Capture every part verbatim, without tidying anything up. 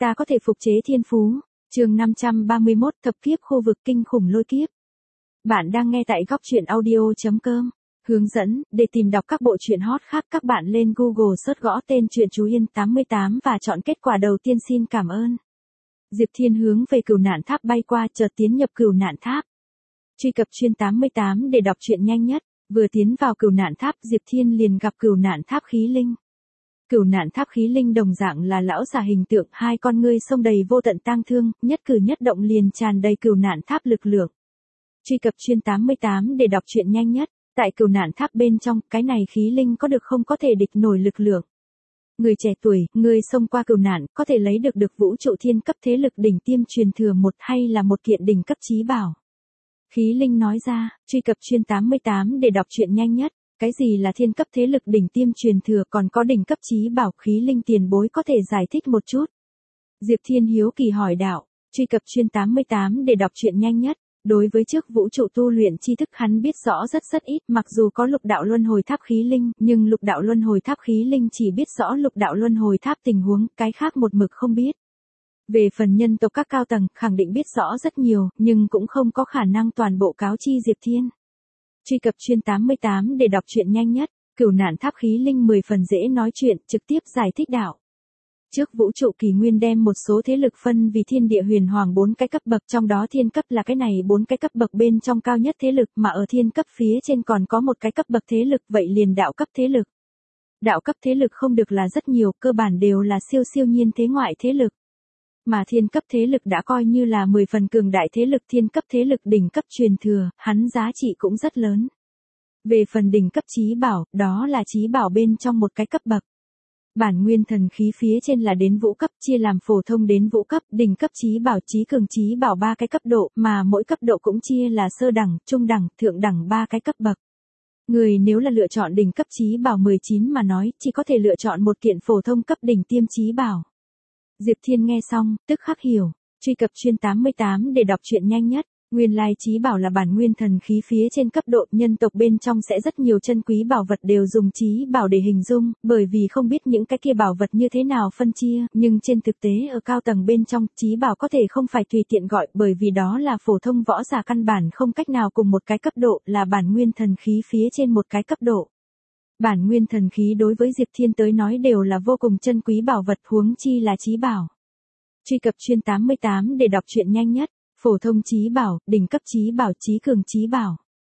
Ta có thể phục chế thiên phú. Chương năm trăm ba mươi mốt, thập kiếp khu vực kinh khủng lôi kiếp. Bạn đang nghe tại góc truyện audio chấm com. Hướng dẫn, để tìm đọc các bộ truyện hot khác các bạn lên Google search gõ tên truyện Chú Yên tám mươi tám và chọn kết quả đầu tiên. Xin cảm ơn. Diệp Thiên hướng về Cửu Nạn Tháp bay qua, chợt tiến nhập Cửu Nạn Tháp. Truy cập chuyên tám mươi tám để đọc truyện nhanh nhất. Vừa tiến vào Cửu Nạn Tháp, Diệp Thiên liền gặp Cửu Nạn Tháp khí linh. Cửu Nạn Tháp khí linh đồng dạng là lão già hình tượng, hai con ngươi sông đầy vô tận tang thương, nhất cử nhất động liền tràn đầy Cửu Nạn Tháp lực lượng. Truy cập chuyên tám mươi tám để đọc truyện nhanh nhất. Tại Cửu Nạn Tháp bên trong, cái này khí linh có được không có thể địch nổi lực lượng. Người trẻ tuổi, người xông qua cửu nạn, có thể lấy được được vũ trụ thiên cấp thế lực đỉnh tiêm truyền thừa một hay là một kiện đỉnh cấp chí bảo. Khí linh nói ra. Truy cập chuyên tám mươi tám để đọc truyện nhanh nhất. Cái gì là thiên cấp thế lực đỉnh tiêm truyền thừa còn có đỉnh cấp chí bảo, khí linh tiền bối có thể giải thích một chút. Diệp Thiên hiếu kỳ hỏi đạo. Truy cập chuyên tám mươi tám để đọc truyện nhanh nhất. Đối với trước vũ trụ tu luyện tri thức hắn biết rõ rất rất ít, mặc dù có lục đạo luân hồi tháp khí linh, nhưng lục đạo luân hồi tháp khí linh chỉ biết rõ lục đạo luân hồi tháp tình huống, cái khác một mực không biết. Về phần nhân tộc các cao tầng, khẳng định biết rõ rất nhiều, nhưng cũng không có khả năng toàn bộ cáo chi Diệp Thiên. Truy cập chuyên tám mươi tám để đọc truyện nhanh nhất. Cửu Nạn Tháp khí linh mười phần dễ nói chuyện, trực tiếp giải thích đạo. Trước vũ trụ kỷ nguyên đem một số thế lực phân vì thiên địa huyền hoàng bốn cái cấp bậc, trong đó thiên cấp là cái này bốn cái cấp bậc bên trong cao nhất thế lực, mà ở thiên cấp phía trên còn có một cái cấp bậc thế lực, vậy liền đạo cấp thế lực. Đạo cấp thế lực không được là rất nhiều, cơ bản đều là siêu siêu nhiên thế ngoại thế lực. Mà thiên cấp thế lực đã coi như là mười phần cường đại thế lực, thiên cấp thế lực đỉnh cấp truyền thừa, hắn giá trị cũng rất lớn. Về phần đỉnh cấp chí bảo, đó là chí bảo bên trong một cái cấp bậc. Bản nguyên thần khí phía trên là đến vũ cấp, chia làm phổ thông đến vũ cấp, đỉnh cấp chí bảo, chí cường chí bảo ba cái cấp độ, mà mỗi cấp độ cũng chia là sơ đẳng, trung đẳng, thượng đẳng ba cái cấp bậc. Người nếu là lựa chọn đỉnh cấp chí bảo mười chín mà nói, chỉ có thể lựa chọn một kiện phổ thông cấp đỉnh tiêm chí bảo. Diệp Thiên nghe xong, tức khắc hiểu. Truy cập chuyên tám mươi tám để đọc truyện nhanh nhất. Nguyên lai chí bảo là bản nguyên thần khí phía trên cấp độ, nhân tộc bên trong sẽ rất nhiều chân quý bảo vật đều dùng chí bảo để hình dung, bởi vì không biết những cái kia bảo vật như thế nào phân chia, nhưng trên thực tế ở cao tầng bên trong, chí bảo có thể không phải tùy tiện gọi, bởi vì đó là phổ thông võ giả căn bản không cách nào cùng một cái cấp độ, là bản nguyên thần khí phía trên một cái cấp độ. Bản nguyên thần khí đối với Diệp Thiên tới nói đều là vô cùng chân quý bảo vật, huống chi là chí bảo. Truy cập chuyên tám mươi tám để đọc truyện nhanh nhất. Phổ thông chí bảo, đỉnh cấp chí bảo, chí cường chí bảo.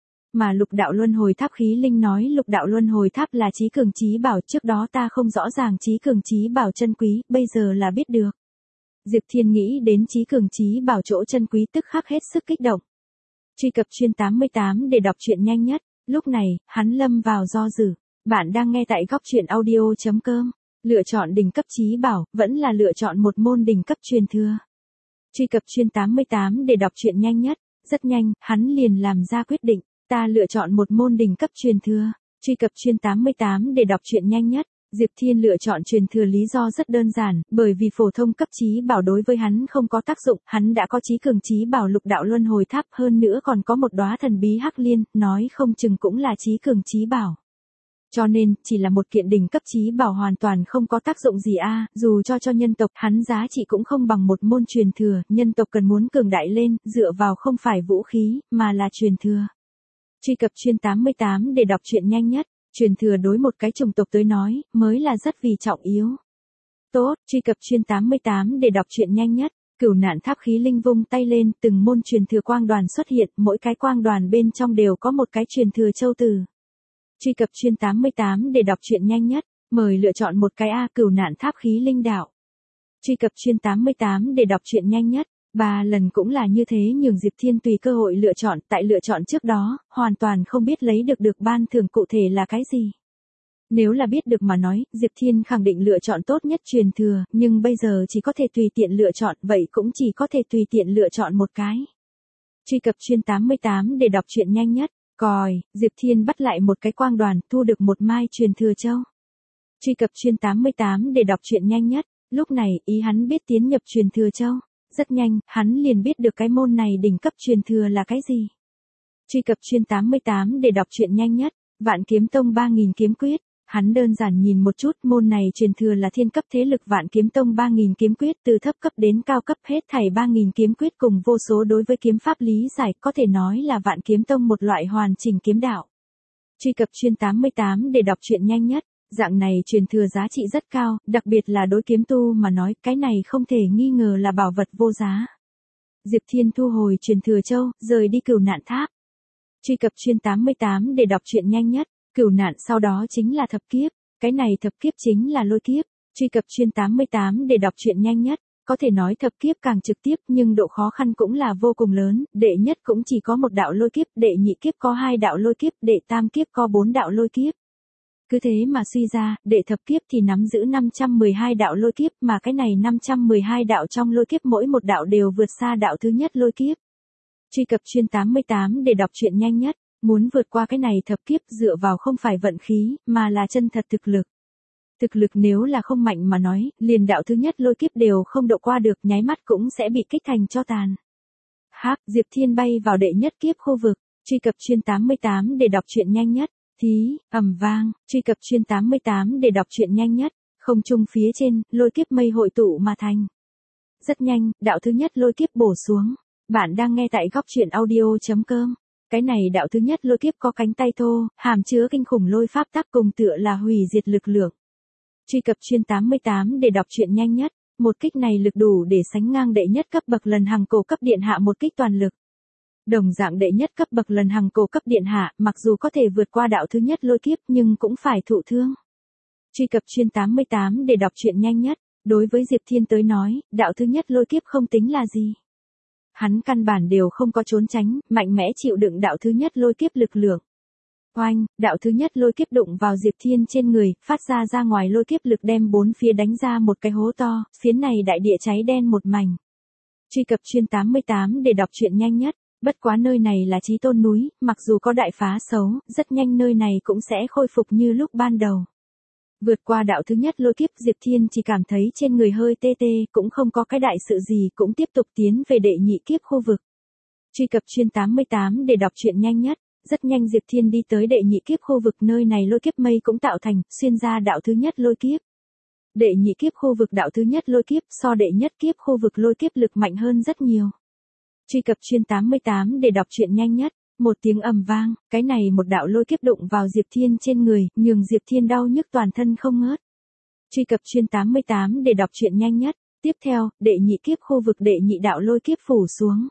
Mà lục đạo luân hồi tháp khí linh nói lục đạo luân hồi tháp là chí cường chí bảo, trước đó ta không rõ ràng chí cường chí bảo chân quý, bây giờ là biết được. Diệp Thiên nghĩ đến chí cường chí bảo chỗ chân quý tức khắc hết sức kích động. Truy cập chuyên tám mươi tám để đọc truyện nhanh nhất. Lúc này, hắn lâm vào do dự. Bạn đang nghe tại góc truyện audio chấm com. Lựa chọn đỉnh cấp chí bảo, vẫn là lựa chọn một môn đỉnh cấp truyền thừa. Truy cập chuyên tám mươi tám để đọc truyện nhanh nhất. Rất nhanh, hắn liền làm ra quyết định. Ta lựa chọn một môn đỉnh cấp truyền thừa. Truy cập chuyên tám mươi tám để đọc truyện nhanh nhất. Diệp Thiên lựa chọn truyền thừa lý do rất đơn giản, bởi vì phổ thông cấp chí bảo đối với hắn không có tác dụng, hắn đã có chí cường chí bảo lục đạo luân hồi tháp, hơn nữa còn có một đóa thần bí hắc liên, nói không chừng cũng là chí cường chí bảo. Cho nên, chỉ là một kiện đỉnh cấp chí bảo hoàn toàn không có tác dụng gì a, à, dù cho cho nhân tộc, hắn giá trị cũng không bằng một môn truyền thừa, nhân tộc cần muốn cường đại lên, dựa vào không phải vũ khí, mà là truyền thừa. Truy cập chuyên tám mươi tám để đọc truyện nhanh nhất. Truyền thừa đối một cái chủng tộc tới nói, mới là rất vì trọng yếu. Tốt, truy cập chuyên tám mươi tám để đọc truyện nhanh nhất. Cửu Nạn Tháp khí linh vung tay lên, từng môn truyền thừa quang đoàn xuất hiện, mỗi cái quang đoàn bên trong đều có một cái truyền thừa châu từ. Truy cập chuyên tám mươi tám để đọc truyện nhanh nhất. Mời lựa chọn một cái A. Cửu Nạn Tháp khí linh đạo. Truy cập chuyên tám mươi tám để đọc truyện nhanh nhất. Ba lần cũng là như thế, nhường Diệp Thiên tùy cơ hội lựa chọn, tại lựa chọn trước đó, hoàn toàn không biết lấy được được ban thưởng cụ thể là cái gì. Nếu là biết được mà nói, Diệp Thiên khẳng định lựa chọn tốt nhất truyền thừa, nhưng bây giờ chỉ có thể tùy tiện lựa chọn, vậy cũng chỉ có thể tùy tiện lựa chọn một cái. Truy cập chuyên tám mươi tám để đọc truyện nhanh nhất. Còi, Diệp Thiên bắt lại một cái quang đoàn, thu được một mai truyền thừa châu. Truy cập chuyên tám mươi tám để đọc truyện nhanh nhất. Lúc này, ý hắn biết tiến nhập truyền thừa châu. Rất nhanh, hắn liền biết được cái môn này đỉnh cấp truyền thừa là cái gì. Truy cập chuyên tám mươi tám để đọc truyện nhanh nhất. Vạn Kiếm Tông ba nghìn kiếm quyết. Hắn đơn giản nhìn một chút, môn này truyền thừa là thiên cấp thế lực Vạn Kiếm Tông ba nghìn kiếm quyết, từ thấp cấp đến cao cấp hết thảy ba nghìn kiếm quyết cùng vô số đối với kiếm pháp lý giải, có thể nói là Vạn Kiếm Tông một loại hoàn chỉnh kiếm đạo. Truy cập chuyên tám mươi tám để đọc truyện nhanh nhất. Dạng này truyền thừa giá trị rất cao, đặc biệt là đối kiếm tu mà nói, cái này không thể nghi ngờ là bảo vật vô giá. Diệp Thiên thu hồi truyền thừa châu, rời đi Cửu Nạn Tháp. Truy cập chuyên tám mươi tám để đọc truyện nhanh nhất. Cửu nạn sau đó chính là thập kiếp, cái này thập kiếp chính là lôi kiếp. Truy cập chuyên tám mươi tám để đọc truyện nhanh nhất. Có thể nói thập kiếp càng trực tiếp nhưng độ khó khăn cũng là vô cùng lớn, đệ nhất cũng chỉ có một đạo lôi kiếp, đệ nhị kiếp có hai đạo lôi kiếp, đệ tam kiếp có bốn đạo lôi kiếp. Cứ thế mà suy ra, đệ thập kiếp thì nắm giữ năm trăm mười hai đạo lôi kiếp, mà cái này năm trăm mười hai đạo trong lôi kiếp mỗi một đạo đều vượt xa đạo thứ nhất lôi kiếp. Truy cập chuyên tám mươi tám để đọc truyện nhanh nhất. Muốn vượt qua cái này thập kiếp dựa vào không phải vận khí, mà là chân thật thực lực. Thực lực nếu là không mạnh mà nói, liền đạo thứ nhất lôi kiếp đều không độ qua được, nháy mắt cũng sẽ bị kích thành cho tàn. Hắc, Diệp Thiên bay vào đệ nhất kiếp khu vực. Truy cập chuyên tám mươi tám để đọc truyện nhanh nhất. Thí, ầm vang, truy cập chuyên tám mươi tám để đọc truyện nhanh nhất. Không trung phía trên, lôi kiếp mây hội tụ mà thành. Rất nhanh, đạo thứ nhất lôi kiếp bổ xuống. Bạn đang nghe tại góc truyện audio chấm com. Cái này đạo thứ nhất lôi kiếp có cánh tay thô, hàm chứa kinh khủng lôi pháp tắc cùng tựa là hủy diệt lực lượng. Truy cập chuyên tám mươi tám để đọc truyện nhanh nhất. Một kích này lực đủ để sánh ngang đệ nhất cấp bậc lần hằng cổ cấp điện hạ một kích toàn lực. Đồng dạng đệ nhất cấp bậc lần hằng cổ cấp điện hạ, mặc dù có thể vượt qua đạo thứ nhất lôi kiếp nhưng cũng phải thụ thương. Truy cập chuyên tám mươi tám để đọc truyện nhanh nhất. Đối với Diệp Thiên tới nói, đạo thứ nhất lôi kiếp không tính là gì. Hắn căn bản đều không có trốn tránh, mạnh mẽ chịu đựng đạo thứ nhất lôi kiếp lực lượng. Oanh, đạo thứ nhất lôi kiếp đụng vào Diệp Thiên trên người, phát ra ra ngoài lôi kiếp lực đem bốn phía đánh ra một cái hố to, phiến này đại địa cháy đen một mảnh. Truy cập chuyên tám mươi tám để đọc truyện nhanh nhất. Bất quá nơi này là Chí Tôn núi, mặc dù có đại phá xấu, rất nhanh nơi này cũng sẽ khôi phục như lúc ban đầu. Vượt qua đạo thứ nhất lôi kiếp, Diệp Thiên chỉ cảm thấy trên người hơi tê tê, cũng không có cái đại sự gì, cũng tiếp tục tiến về đệ nhị kiếp khu vực. Truy cập chuyên tám mươi tám để đọc truyện nhanh nhất. Rất nhanh Diệp Thiên đi tới đệ nhị kiếp khu vực, nơi này lôi kiếp mây cũng tạo thành, xuyên ra đạo thứ nhất lôi kiếp. Đệ nhị kiếp khu vực đạo thứ nhất lôi kiếp so đệ nhất kiếp khu vực lôi kiếp lực mạnh hơn rất nhiều. Truy cập chuyên tám mươi tám để đọc truyện nhanh nhất. Một tiếng ầm vang, cái này một đạo lôi kiếp đụng vào Diệp Thiên trên người, nhường Diệp Thiên đau nhức toàn thân không ngớt. Truy cập chuyên tám mươi tám để đọc truyện nhanh nhất. Tiếp theo, đệ nhị kiếp khu vực đệ nhị đạo lôi kiếp phủ xuống.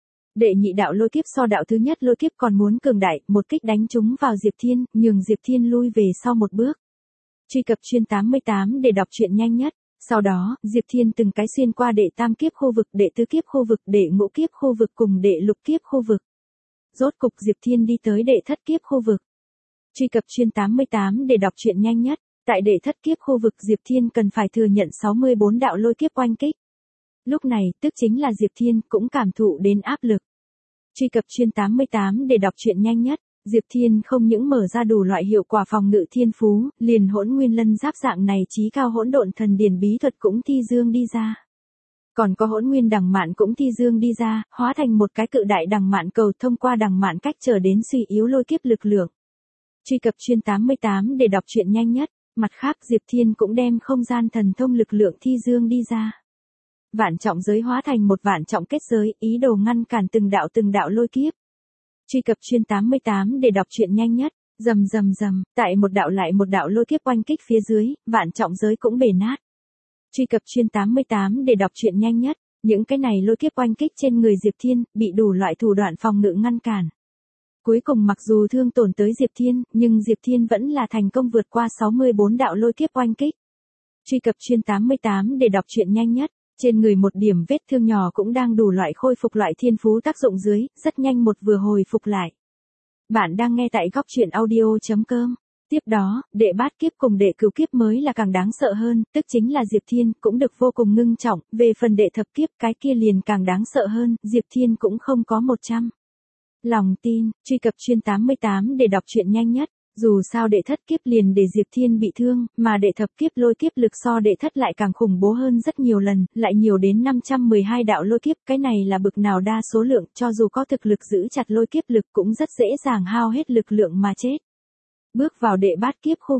Đệ nhị đạo lôi kiếp so đạo thứ nhất lôi kiếp còn muốn cường đại, một kích đánh trúng vào Diệp Thiên, nhường Diệp Thiên lui về sau một bước. Truy cập chuyên tám mươi tám để đọc truyện nhanh nhất. Sau đó, Diệp Thiên từng cái xuyên qua đệ tam kiếp khu vực, đệ tứ kiếp khu vực, đệ ngũ kiếp khu vực cùng đệ lục kiếp khu vực. Rốt cục Diệp Thiên đi tới đệ thất kiếp khu vực. Truy cập chuyên tám mươi tám để đọc truyện nhanh nhất. Tại đệ thất kiếp khu vực Diệp Thiên cần phải thừa nhận sáu mươi bốn đạo lôi kiếp oanh kích. Lúc này, tức chính là Diệp Thiên cũng cảm thụ đến áp lực. Truy cập chuyên tám mươi tám để đọc truyện nhanh nhất. Diệp Thiên không những mở ra đủ loại hiệu quả phòng ngự thiên phú, liền hỗn nguyên lân giáp dạng này chí cao hỗn độn thần điển bí thuật cũng thi dương đi ra. Còn có hỗn nguyên đằng mạn cũng thi dương đi ra, hóa thành một cái cự đại đằng mạn cầu thông qua đằng mạn cách trở đến suy yếu lôi kiếp lực lượng. Truy cập chuyên tám mươi tám để đọc truyện nhanh nhất. Mặt khác Diệp Thiên cũng đem không gian thần thông lực lượng thi dương đi ra. Vạn trọng giới hóa thành một vạn trọng kết giới, ý đồ ngăn cản từng đạo từng đạo lôi kiếp. Truy cập chuyên tám mươi tám để đọc truyện nhanh nhất. Rầm rầm rầm, tại một đạo lại một đạo lôi kiếp oanh kích phía dưới, vạn trọng giới cũng bể nát. Truy cập chuyên tám mươi tám để đọc truyện nhanh nhất. Những cái này lôi kiếp oanh kích trên người Diệp Thiên, bị đủ loại thủ đoạn phòng ngự ngăn cản. Cuối cùng mặc dù thương tổn tới Diệp Thiên, nhưng Diệp Thiên vẫn là thành công vượt qua sáu mươi bốn đạo lôi kiếp oanh kích. Truy cập chuyên tám mươi tám để đọc truyện nhanh nhất. Trên người một điểm vết thương nhỏ cũng đang đủ loại khôi phục loại thiên phú tác dụng dưới, rất nhanh một vừa hồi phục lại. Bạn đang nghe tại góc truyện audio chấm com. Tiếp đó, đệ bát kiếp cùng đệ cửu kiếp mới là càng đáng sợ hơn, tức chính là Diệp Thiên cũng được vô cùng ngưng trọng, về phần đệ thập kiếp cái kia liền càng đáng sợ hơn, Diệp Thiên cũng không có một trăm. Lòng tin, truy cập chuyên tám mươi tám để đọc truyện nhanh nhất. Dù sao đệ thất kiếp liền để Diệp Thiên bị thương, mà đệ thập kiếp lôi kiếp lực so đệ thất lại càng khủng bố hơn rất nhiều lần, lại nhiều đến năm trăm mười hai đạo lôi kiếp, cái này là bực nào đa số lượng, cho dù có thực lực giữ chặt lôi kiếp lực cũng rất dễ dàng hao hết lực lượng mà chết. Bước vào đệ bát kiếp khu vực,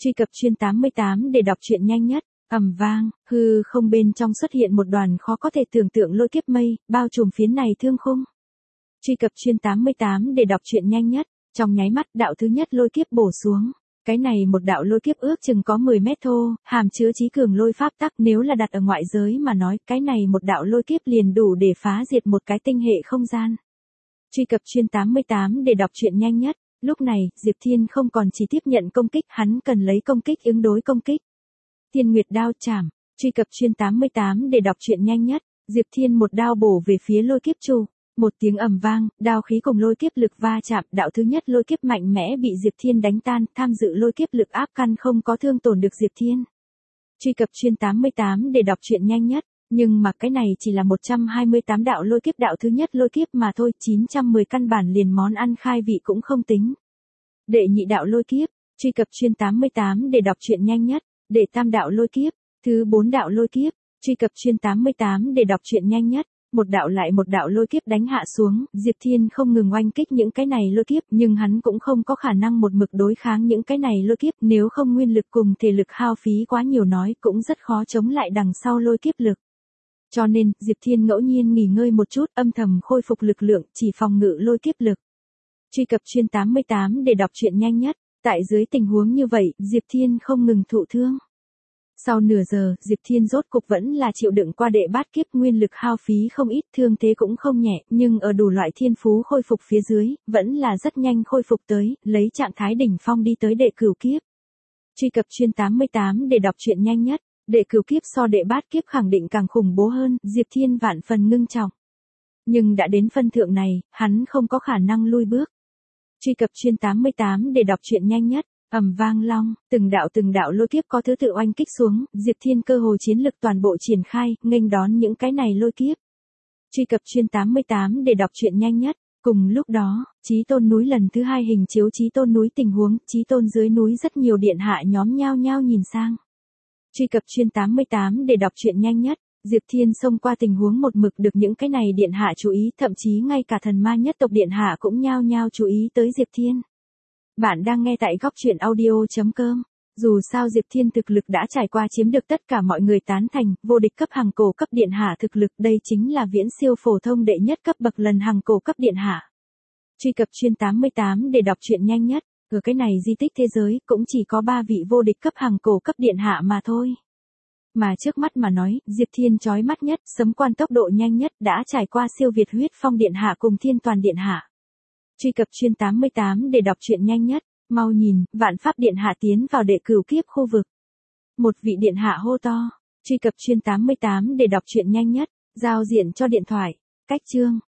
Truy cập chuyên tám mươi tám để đọc truyện nhanh nhất. Ầm vang, hư không bên trong xuất hiện một đoàn khó có thể tưởng tượng lôi kiếp mây, bao trùm phiến này thương khung. Truy cập chuyên tám mươi tám để đọc truyện nhanh nhất. Trong nháy mắt, đạo thứ nhất lôi kiếp bổ xuống. Cái này một đạo lôi kiếp ước chừng có mười mét thô, hàm chứa chí cường lôi pháp tắc, nếu là đặt ở ngoại giới mà nói, cái này một đạo lôi kiếp liền đủ để phá diệt một cái tinh hệ không gian. Truy cập chuyên tám mươi tám để đọc truyện nhanh nhất. Lúc này, Diệp Thiên không còn chỉ tiếp nhận công kích, hắn cần lấy công kích ứng đối công kích. Thiên Nguyệt đao chảm. Truy cập chuyên tám mươi tám để đọc truyện nhanh nhất. Diệp Thiên một đao bổ về phía lôi kiếp trụ. Một tiếng ầm vang, đao khí cùng lôi kiếp lực va chạm, đạo thứ nhất lôi kiếp mạnh mẽ bị Diệp Thiên đánh tan, tham dự lôi kiếp lực áp căn không có thương tổn được Diệp Thiên. Truy cập chuyên tám mươi tám để đọc truyện nhanh nhất. Nhưng mà cái này chỉ là một trăm hai mươi tám đạo lôi kiếp, đạo thứ nhất lôi kiếp mà thôi, chín trăm mười căn bản liền món ăn khai vị cũng không tính. Đệ nhị đạo lôi kiếp. Truy cập chuyên tám mươi tám để đọc truyện nhanh nhất. Đệ tam đạo lôi kiếp. Thứ bốn đạo lôi kiếp. Truy cập chuyên tám mươi tám để đọc truyện nhanh nhất. Một đạo lại một đạo lôi kiếp đánh hạ xuống, Diệp Thiên không ngừng oanh kích những cái này lôi kiếp, nhưng hắn cũng không có khả năng một mực đối kháng những cái này lôi kiếp, nếu không nguyên lực cùng thể lực hao phí quá nhiều nói cũng rất khó chống lại đằng sau lôi kiếp lực. Cho nên, Diệp Thiên ngẫu nhiên nghỉ ngơi một chút, âm thầm khôi phục lực lượng, chỉ phòng ngự lôi kiếp lực. Truy cập chuyên tám mươi tám để đọc truyện nhanh nhất. Tại dưới tình huống như vậy, Diệp Thiên không ngừng thụ thương. Sau nửa giờ, Diệp Thiên rốt cục vẫn là chịu đựng qua đệ bát kiếp, nguyên lực hao phí không ít, thương thế cũng không nhẹ, nhưng ở đủ loại thiên phú khôi phục phía dưới, vẫn là rất nhanh khôi phục tới, lấy trạng thái đỉnh phong đi tới đệ cửu kiếp. Truy cập chuyên tám mươi tám để đọc truyện nhanh nhất. Đệ cửu kiếp so đệ bát kiếp khẳng định càng khủng bố hơn, Diệp Thiên vạn phần ngưng trọng. Nhưng đã đến phân thượng này, hắn không có khả năng lui bước. Truy cập chuyên tám mươi tám để đọc truyện nhanh nhất. Ầm vang long, từng đạo từng đạo lôi kiếp có thứ tự oanh kích xuống, Diệp Thiên cơ hồ chiến lực toàn bộ triển khai, nghênh đón những cái này lôi kiếp. Truy cập chuyên tám mươi tám để đọc truyện nhanh nhất. Cùng lúc đó, Chí Tôn núi lần thứ hai hình chiếu Chí Tôn núi tình huống, Chí Tôn dưới núi rất nhiều điện hạ nhóm nhao nhao nhìn sang. Truy cập chuyên tám mươi tám để đọc truyện nhanh nhất. Diệp Thiên xông qua tình huống một mực được những cái này điện hạ chú ý, thậm chí ngay cả thần ma nhất tộc điện hạ cũng nhao nhao chú ý tới Diệp Thiên. Bạn đang nghe tại góc truyện audio chấm com. Dù sao Diệp Thiên thực lực đã trải qua chiếm được tất cả mọi người tán thành, vô địch cấp hàng cổ cấp điện hạ thực lực, đây chính là viễn siêu phổ thông đệ nhất cấp bậc lần hàng cổ cấp điện hạ. Truy cập chuyên tám mươi tám để đọc truyện nhanh nhất. Ở cái này di tích thế giới cũng chỉ có ba vị vô địch cấp hàng cổ cấp điện hạ mà thôi. Mà trước mắt mà nói, Diệp Thiên chói mắt nhất, sấm quan tốc độ nhanh nhất, đã trải qua siêu việt huyết phong điện hạ cùng thiên toàn điện hạ. Truy cập chuyên tám mươi tám để đọc truyện nhanh nhất. Mau nhìn, vạn pháp điện hạ tiến vào đệ cửu kiếp khu vực. Một vị điện hạ hô to. Truy cập chuyên tám mươi tám để đọc truyện nhanh nhất. Giao diện cho điện thoại. Cách chương.